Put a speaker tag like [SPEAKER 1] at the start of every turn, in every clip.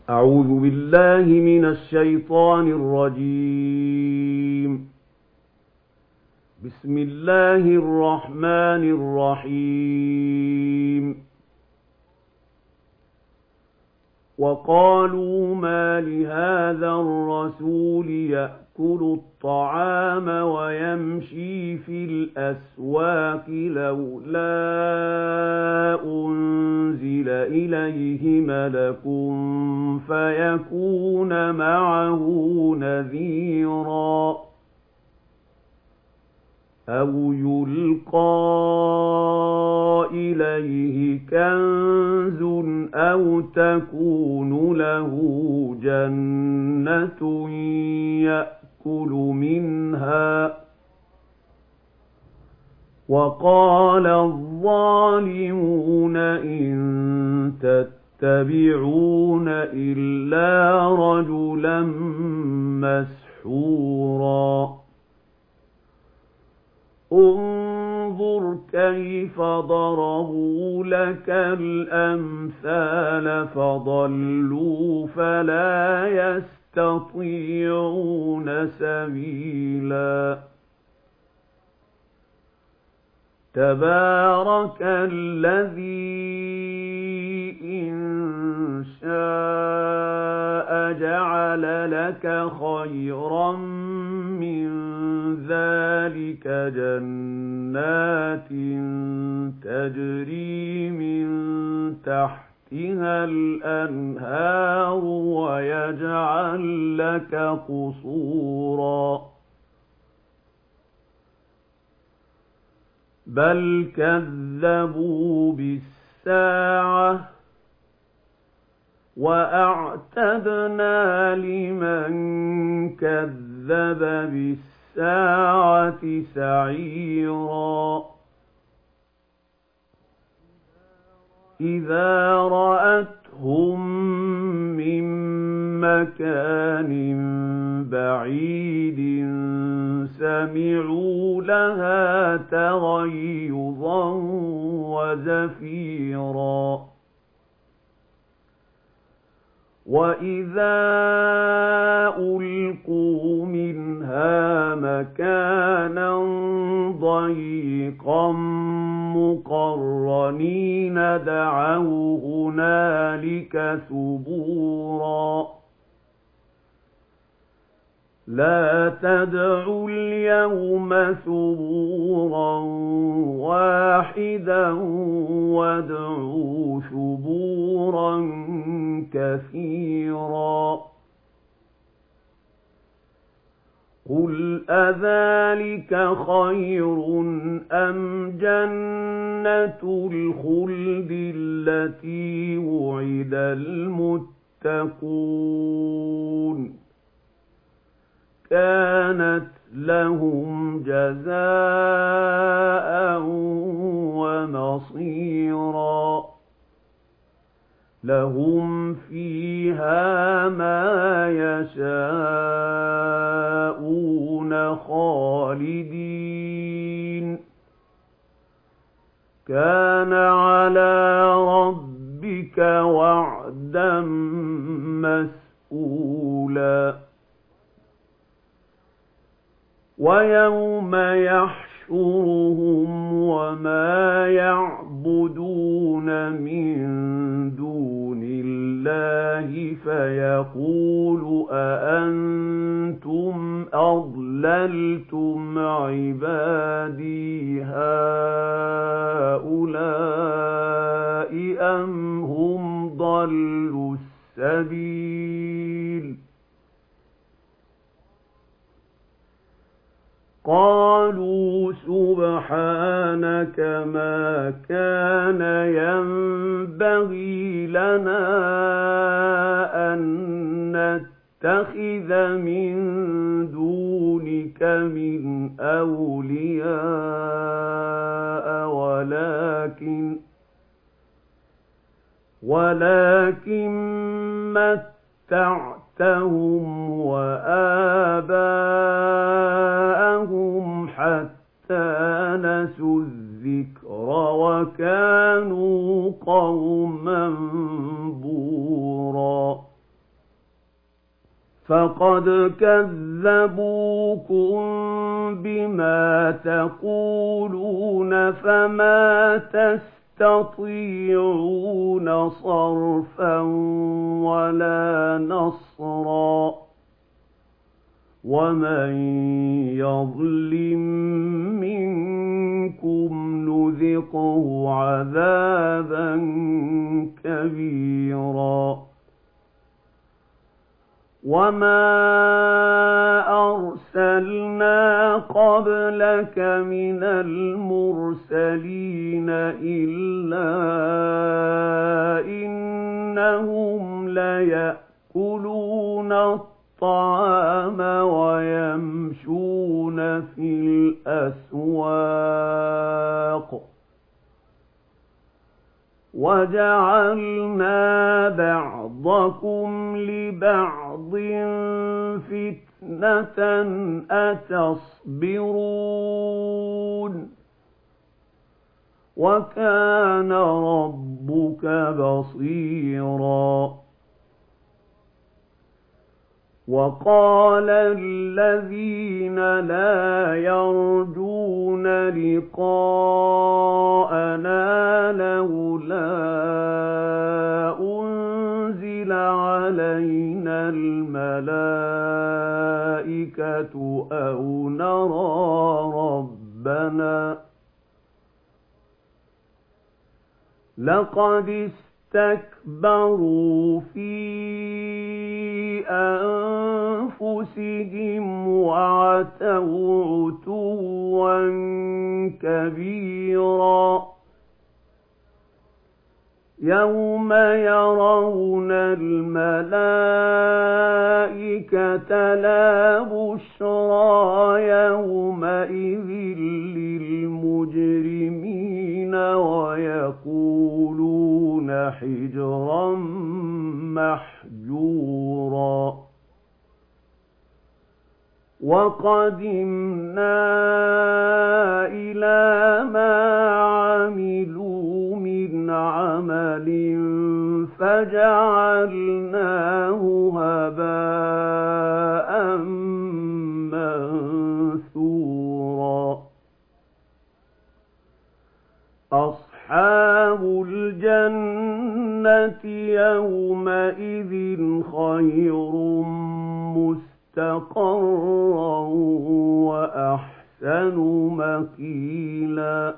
[SPEAKER 1] أعوذ بالله من الشيطان الرجيم. بسم الله الرحمن الرحيم. وقالوا ما لهذا الرسول يأكل الطعام ويمشي في الأسواق لولا أنزل إليه ملك فيكون معه نذيرا أو يلقى إليه كنز أو تكون له جنة يأكل منها. وقال الظالمون إن تتبعون إلا رجلا مسحورا. انظر كيف ضربوا لك الأمثال فضلوا فلا يستطيعون سبيلا. تبارك الذي إن شاء جعل لك خيرا من ذلك جنات تجري من تحتها الأنهار ويجعل لك قصورا. بل كذبوا بالساعة وأعتدنا لمن كذب بالساعة سعيرا. إذا رأتهم من مكان بعيد سمعوا لها تغيظا وزفيرا. وإذا ألقوا منها مكانا ضيقا مقرنين دعوا هنالك ثبورا. لا تدعوا اليوم ثبورا واحدا وادعوا ثبورا كثيرا. قل أذلك خير أم جنة الخلد التي وعد المتقون كانت لهم جزاء ومصيرا. لهم فيها ما يشاءون خالدين. كان على ربك وعدا مسئولا. ويوم يحشرهم وما يعبدون من دون الله فيقول أأنتم أضللتم عبادي هؤلاء أم هم ضلوا السبيل. قالوا سبحانك ما كان ينبغي لنا أن نتخذ من دونك من أولياء ولكن متعتهم وآباءهم حتى نسوا الذكر وكانوا قوما بورا. فقد كذبوكم بما تقولون فما تستطيعون صرفا ولا نصرا ومن يظلم منكم نذقه عذابا كبيرا وما أرسلنا قبلك من المرسلين إلا إنهم ليأكلون الطعام ويمشون في الأسواق وجعلنا بعضكم لبعض فتنة أتصبرون وكان ربك بصيرا وقال الذين لا يرجون لقاءنا لولا أنزل علينا الملائكة أو نرى ربنا لقد استكبروا في أنفسهم وعتوا عتوا كبيرا يوم يرون الملائكة لا بشرى يومئذ للمجرمين ويقولون حجرا محجورا وقدمنا إلى ما عملوا من عمل فجعلناه هباء منثورا أصحاب الجنة يومئذ خير مستقرا وأحسن مقيلا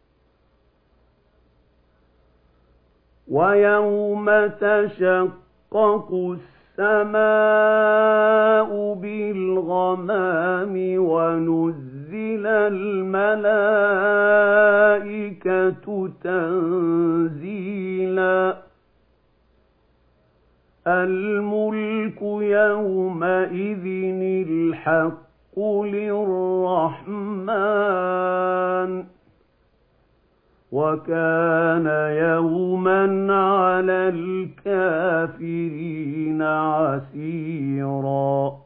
[SPEAKER 1] ويوم تشقق السماء بالغمام ونزل الملائكة تنزيلا الملك يومئذ الحق للرحمن وكان يوما على الكافرين عسيرا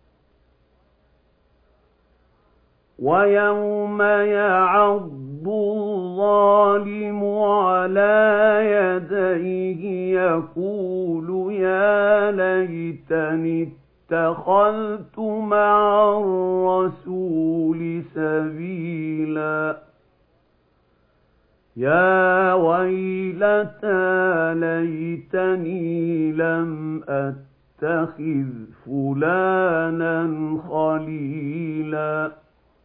[SPEAKER 1] ويوم يعض الظالم على يديه يقول يا ليتني اتخذت مع الرسول سبيلا يا ويلتى ليتني لم أتخذ فلانا خليلا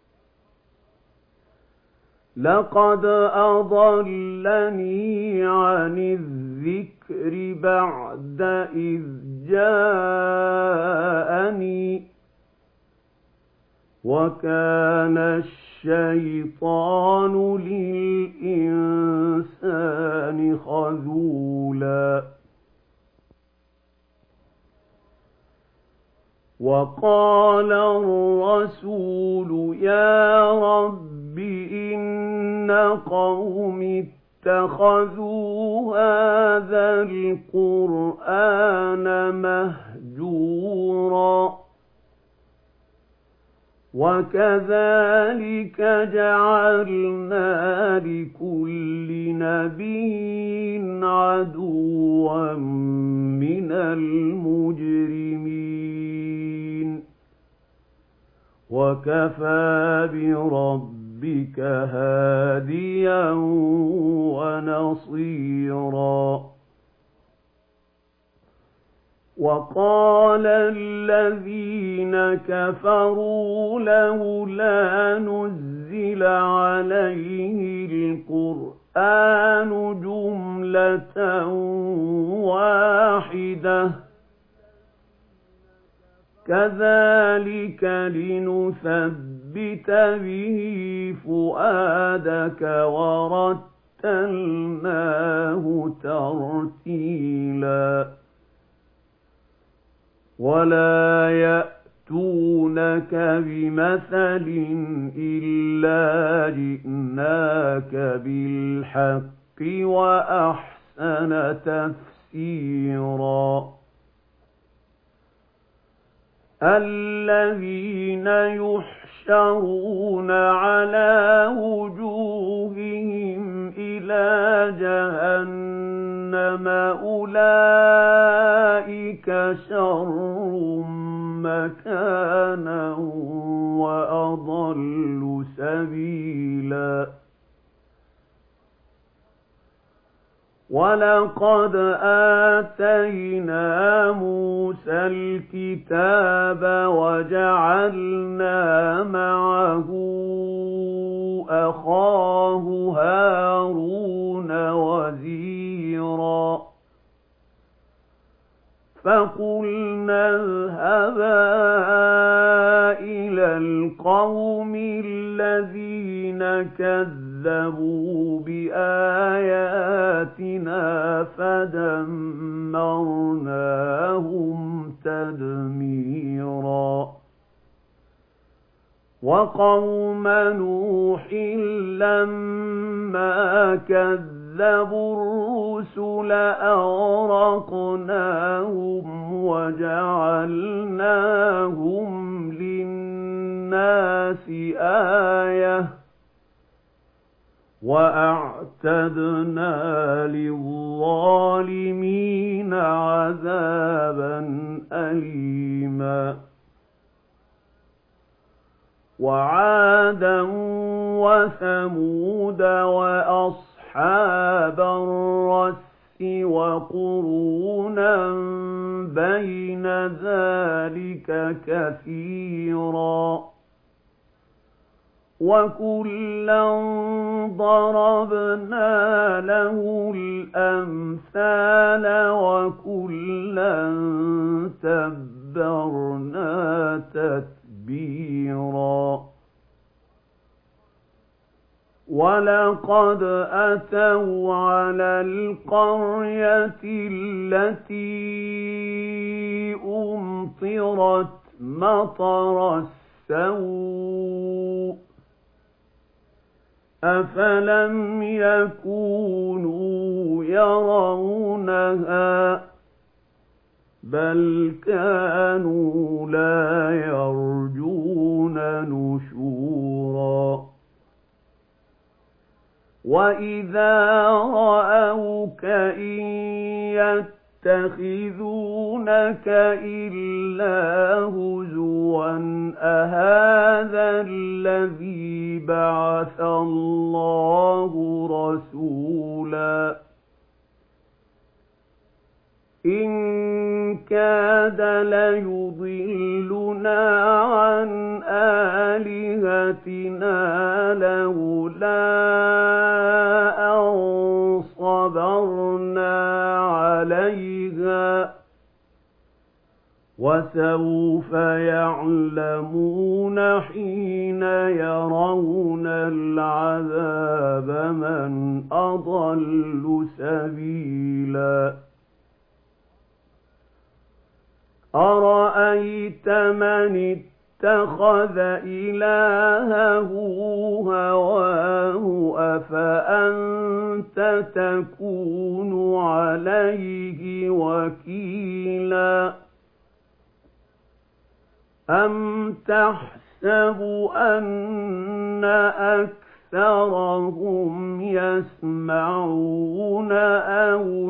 [SPEAKER 1] لقد أضلني عن الذكر بعد إذ جاءني وكان الشيطان للإنسان خذولا وقال الرسول يا رب إن قوم اتخذوا هذا القرآن مهجورا وكذلك جعلنا لكل نبي عدوا من المجرمين وكفى بربك هاديا ونصيرا وقال الذين كفروا لولا نزل عليه القرآن جملة واحدة كذلك لنثبت به فؤادك ورتلناه ترتيلا ولا يأتونك بمثل إلا جئناك بالحق وأحسن تفسيرا الذين يحشرون على وجوههم إلى جهنم أولئك شر مكانا وأضل سبيلا ولقد آتينا موسى الكتاب وجعلنا معه أخاه هارون وزيرا فقلنا اذهبا إلى القوم الذين كذبوا بآياتنا فدمرناهم تدميرا وقوم نوح لما كذبوا الرسل أغرقناهم وجعلناهم للناس آية وأعتدنا للظالمين عذابا أليما وعادا وثمود وأصحاب الرس وقرونا بين ذلك كثيرا وكلا ضربنا له الأمثال وكلا تبرنا تتبيرا ولقد أتوا على القرية التي أمطرت مطر السوء أفلم يكونوا يرونها بل كانوا لا يرجون نشورا وإذا رأوك إن يتخذونك إلا هزوا أهذا الذي بعث الله رسولا إن كاد ليضلنا عن آلهتنا لولا أن صبرنا عليها وسوف يعلمون حين يرون العذاب من أضل سبيلا أرأيت من اتخذ إلهه هواه أفأنت تكون عليه وكيلا أم تحسب أن أكثرهم يسمعون أو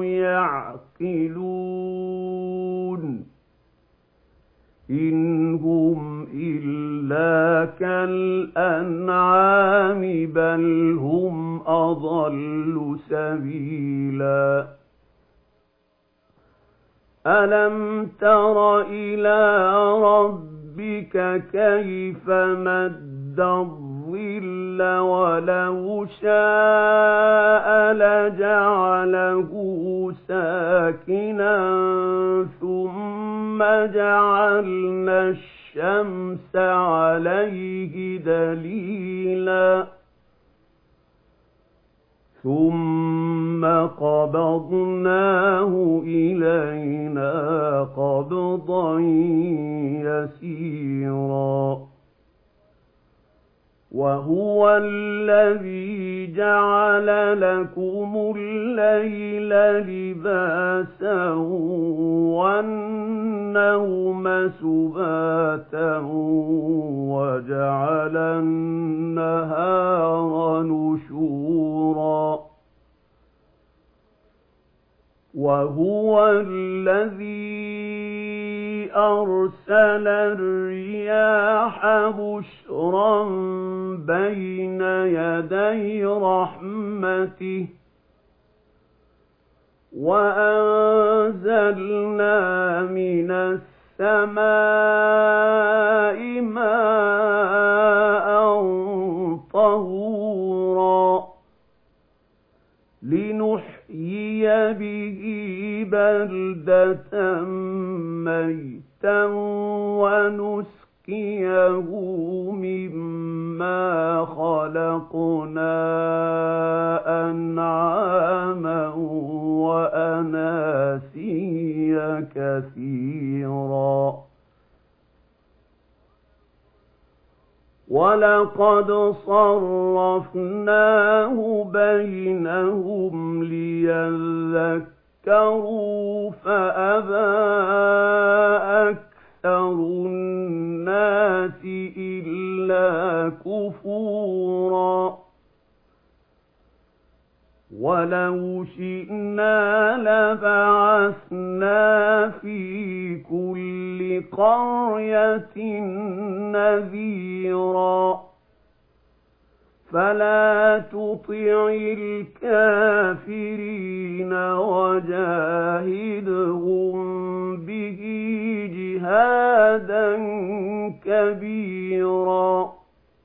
[SPEAKER 1] يعقلون إن هم إلا كَالْأَنْعَامِ بَلْ هُمْ أَضَلُّ سَبِيلًا أَلَمْ تَرَ إِلَى رَبِّكَ كَيْفَ مَدَّ الظِّلَّ وَلَوْ شَاءَ لَجَعَلَهُ سَاكِنًا ثُمَّ جَعَلْنَا الشَّمْسَ عَلَيْهِ دَلِيلًا ثُمَّ قَبَضْنَاهُ إِلَيْنَا قَبْضًا يَسِيرًا وَهُوَ الَّذِي جَعَلَ لَكُمُ اللَّيْلَ لِبَاسًا وَالنَّوْمَ سُبَاتًا وَجَعَلَ النَّهَارَ نُشُورًا وَهُوَ الَّذِي أَرْسَلَ الرِّيَاحَ بُشْرًا بَيْنَ يَدَيْ رَحْمَتِهِ وَأَنزَلْنَا مِنَ السَّمَاءِ مَاءً طَهُورًا لِنُحْيِيَ بِهِ بَلْدَةً مَّيْتًا وَنُسْقِيَهُ مِمَّا خَلَقْنَا أَنْعَامًا وَأَنَاسِيَّ كَثِيرًا وَلَقَدْ صَرَّفْنَاهُ بَيْنَهُمْ لِيَذَّكَّرُوا فَأَبَى أَكْثَرُ النَّاسِ إِلَّا كُفُورًا وَلَوْ شِئْنَا لَبَعَثْنَا فِي كُلِّ قَرْيَةٍ نَذِيرًا فَلَا تُطِعِ الْكَافِرِينَ وَجَاهِدْهُم بِهِ جِهَادًا كَبِيرًا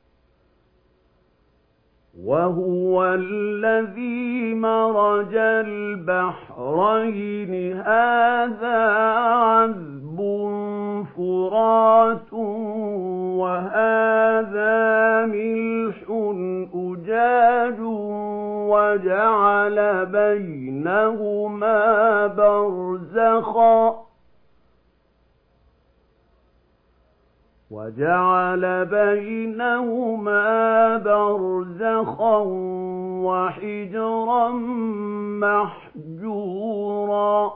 [SPEAKER 1] وَهُوَ الَّذِي مَرَجَ الْبَحْرَيْنِ هَٰذَا عَذْبٌ فُرَاتٌ وَهَٰذَا مِلْحٌ أُجَاجٌ وَجَعَلَ بَيْنَهُمَا بَرْزَخًا وَحِجْرًا مَّحْجُورًا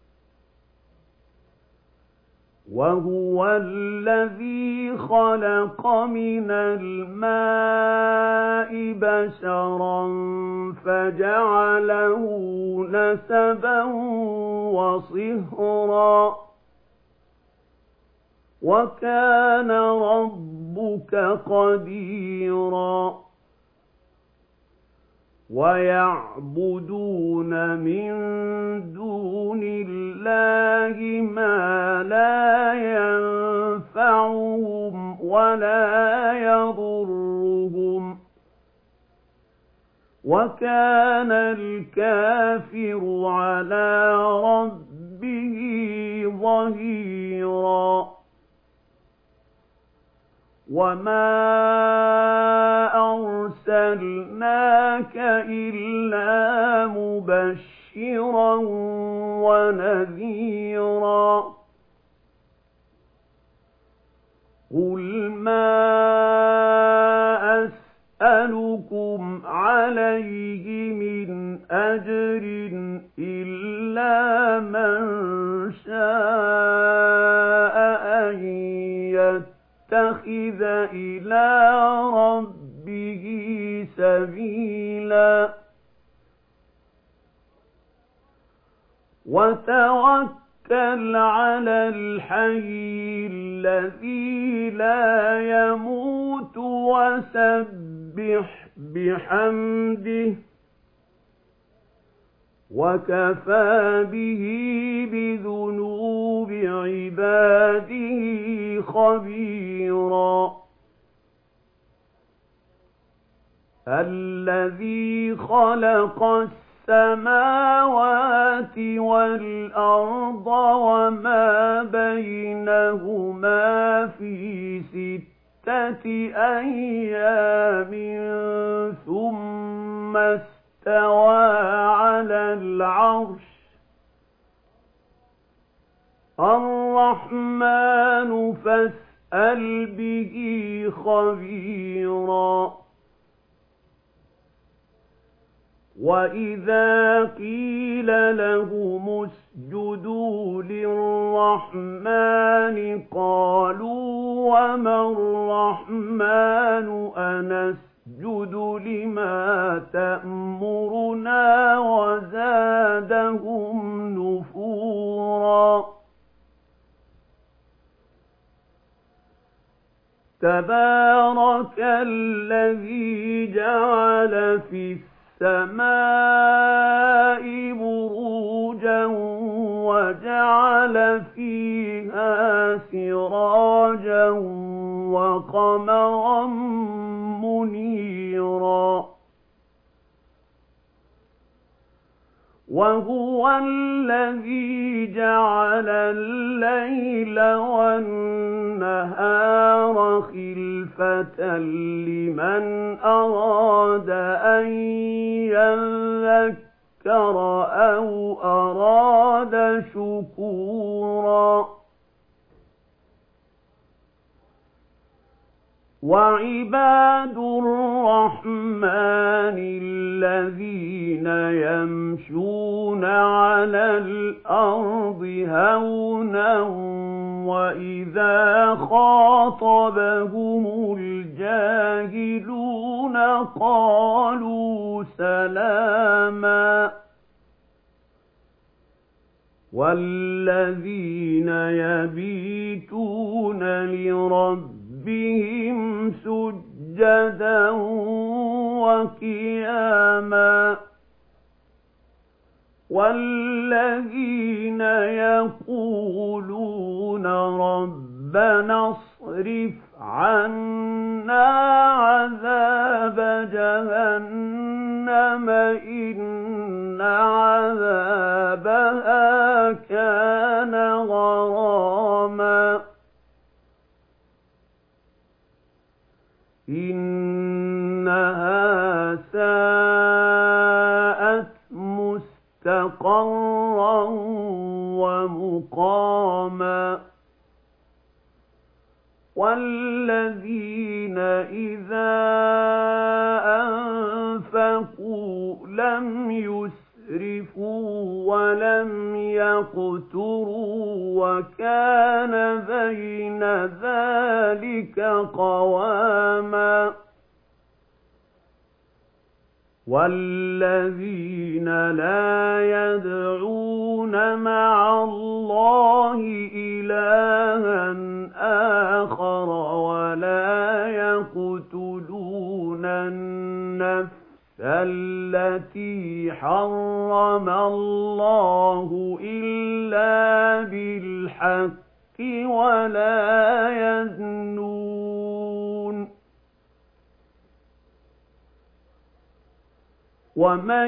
[SPEAKER 1] وَهُوَ الَّذِي خَلَقَ مِنَ الْمَاءِ بَشَرًا فَجَعَلَهُ نَسَبًا وَصِهْرًا وَكَانَ رَبُّكَ قَدِيرًا وَيَعْبُدُونَ مِن دُونِ اللَّهِ مَا لَا يَنفَعُهُمْ وَلَا يَضُرُّهُمْ وَكَانَ الْكَافِرُ عَلَىٰ رَبِّهِ ظَهِيرًا وَمَا أَرْسَلْنَاكَ إِلَّا مُبَشِّرًا وَنَذِيرًا قُلْ مَا أَسْأَلُكُمْ عَلَيْهِ مِنْ أَجْرٍ إِلَّا مَنْ شَاءَ أَنْ يَتَّخِذَ إِلَى رَبِّهِ سَبِيلًا وَتَوَكَّلْ وتوكل على الحي الذي لا يموت وسبح بحمده وكفى به بذنوب عباده خبيرا الذي خلق السماوات والأرض وما بينهما في 6 أيام ثم استوى على العرش الرحمن فاسأل به خبيرا وَإِذَا قِيلَ لَهُمُ اسْجُدُوا لِلرَّحْمَنِ قَالُوا وَمَا الرَّحْمَنُ أَنَسْجُدُ لِمَا تَأْمُرُنَا وَزَادَهُمْ نُفُورًا تَبَارَكَ الَّذِي جَعَلَ فِي السماء بروجا وجعل فيها سراجا وقمرا منيرا وهو الذي جعل الليل والنهار خلفة لمن أراد أن يذكر أو أراد شكورا وعباد الرحمن الذين يمشون على الأرض هونا وإذا خاطبهم الجاهلون قالوا سلاما والذين يبيتون لربهم سجدا وقياما والذين يقولون ربنا اصرف عنا عذاب جهنم إن عذابها كان غراما إنها ساءت مستقرا ومقاما والذين إذا أنفقوا لم يسرفوا ولم يقتروا وكان بين ذلك قواما والذين لا يدعون مع الله إلها آخر ولا يقتلون النفس التي حرم الله إلا بالحق ولا يزنون ومن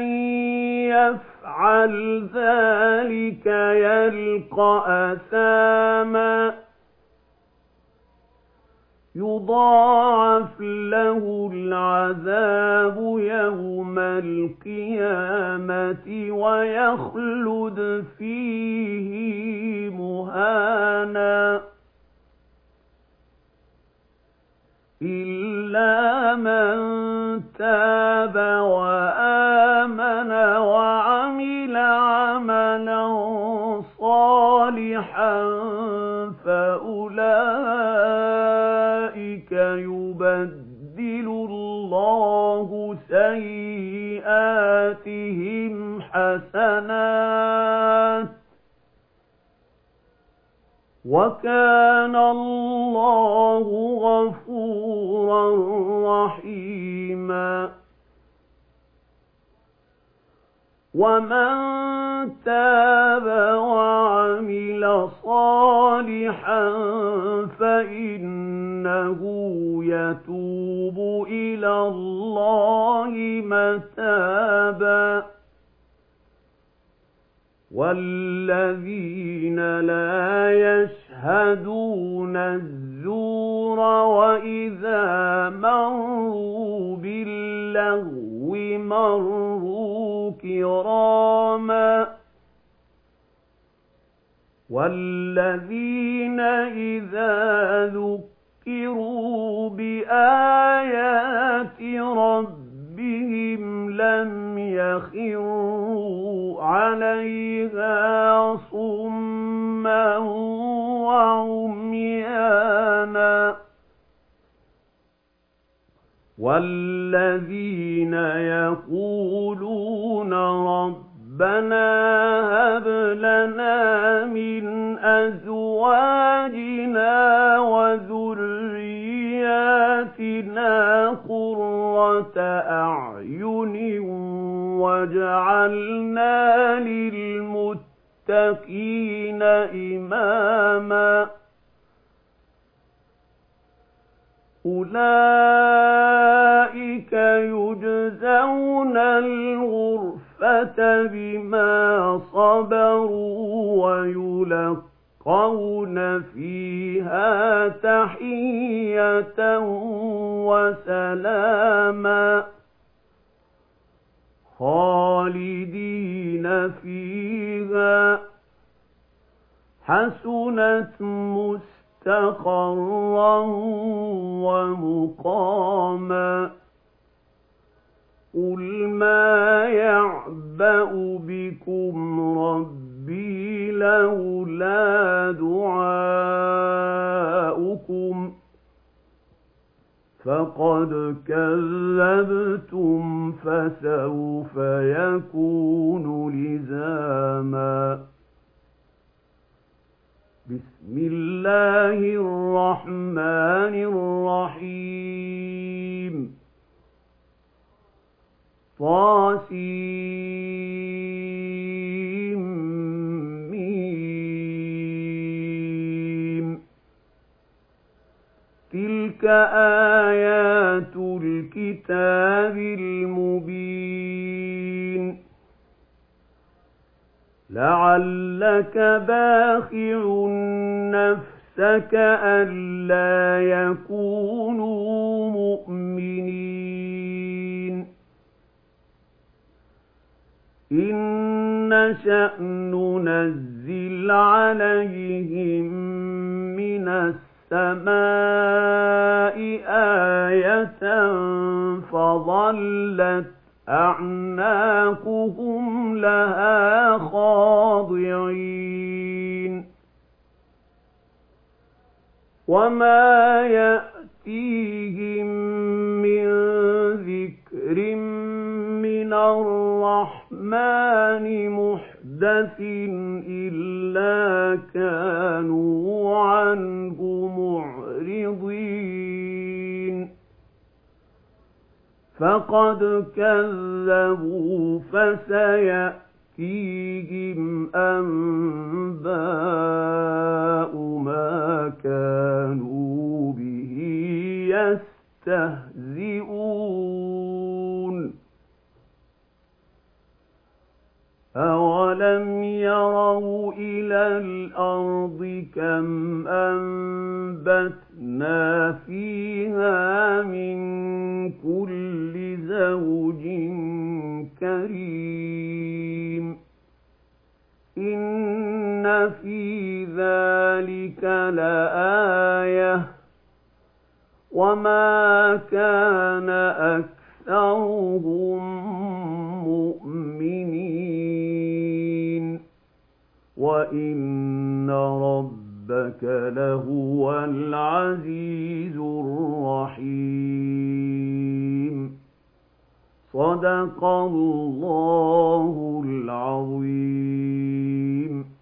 [SPEAKER 1] يفعل ذلك يلقى أثاما يضاعف له العذاب يوم القيامة ويخلد فيه مهانا إلا من تاب وآمن وعمل عملا صالحا فأولئك يبدل الله سيئاتهم حسنات وَكَانَ اللَّهُ غَفُورًا رَّحِيمًا وَمَن تَابَ وَعَمِلَ صَالِحًا فَإِنَّهُ يَتُوبُ إِلَى اللَّهِ مَتَابًا وَالَّذِينَ لَا يَشْهَدُونَ الزُّورَ وَإِذَا مَرُّوا بِاللَّغْوِ مَرُّوا كِرَامًا وَالَّذِينَ إِذَا ذُكِّرُوا بِآيَاتِ رَبِّهِمْ لَمْ يَخِرُّوا عَلَيْهَا صُمًّا وَعُمْيَانًا وَالَّذِينَ يَقُولُونَ رَبَّنَا هَبْ لَنَا مِنْ أَزْوَاجِنَا وَذُرِّيَّاتِنَا قُرَّةَ أَعْيُنٍ وَاجْعَلْنَا لِلْمُتَّقِينَ إِمَامًا أُولَئِكَ يُجْزَوْنَ الْغُرْفَةَ بِمَا صَبَرُوا وَيُلَقَّوْنَ فِيهَا تَحِيَّةً وَسَلَامًا خَالِدِينَ فِيهَا حَسُنَتْ مُسْتَقَرًّا وَمُقَامًا قُلْ مَا يَعْبَأُ بِكُمْ رَبِّي لَوْلَا دُعَاؤُكُمْ فَقَدْ كَذَّبْتُمْ فَسَوْفَ يَكُونُ لِزَامًا بسم الله الرحمن الرحيم طاسيم تلك آيات الكتاب المبين لعلك باخع نفسك ألا يكونوا مؤمنين إن نشأ ننزل عليهم من السماء آية فظلت أعناقهم لها خاضعين وما يأتيهم من ذكر من الرحمن محدث إلا كانوا عنه معرضين فقد كذبوا فسيأتيهم أنباء ما كانوا به يستهزئون أَوَلَمْ يَرَوْا إِلَى الْأَرْضِ كَمْ أَنبَتْنَا فِيهَا مِن كُلِّ زَوْجٍ كَرِيمٍ إِنَّ فِي ذَلِكَ لَآيَةً وَمَا كَانَ أَكْثَرُهُم مُّؤْمِنِينَ وَإِنَّ رَبَّكَ لَهُوَ الْعَزِيزُ الرَّحِيمُ صدق الله العظيم.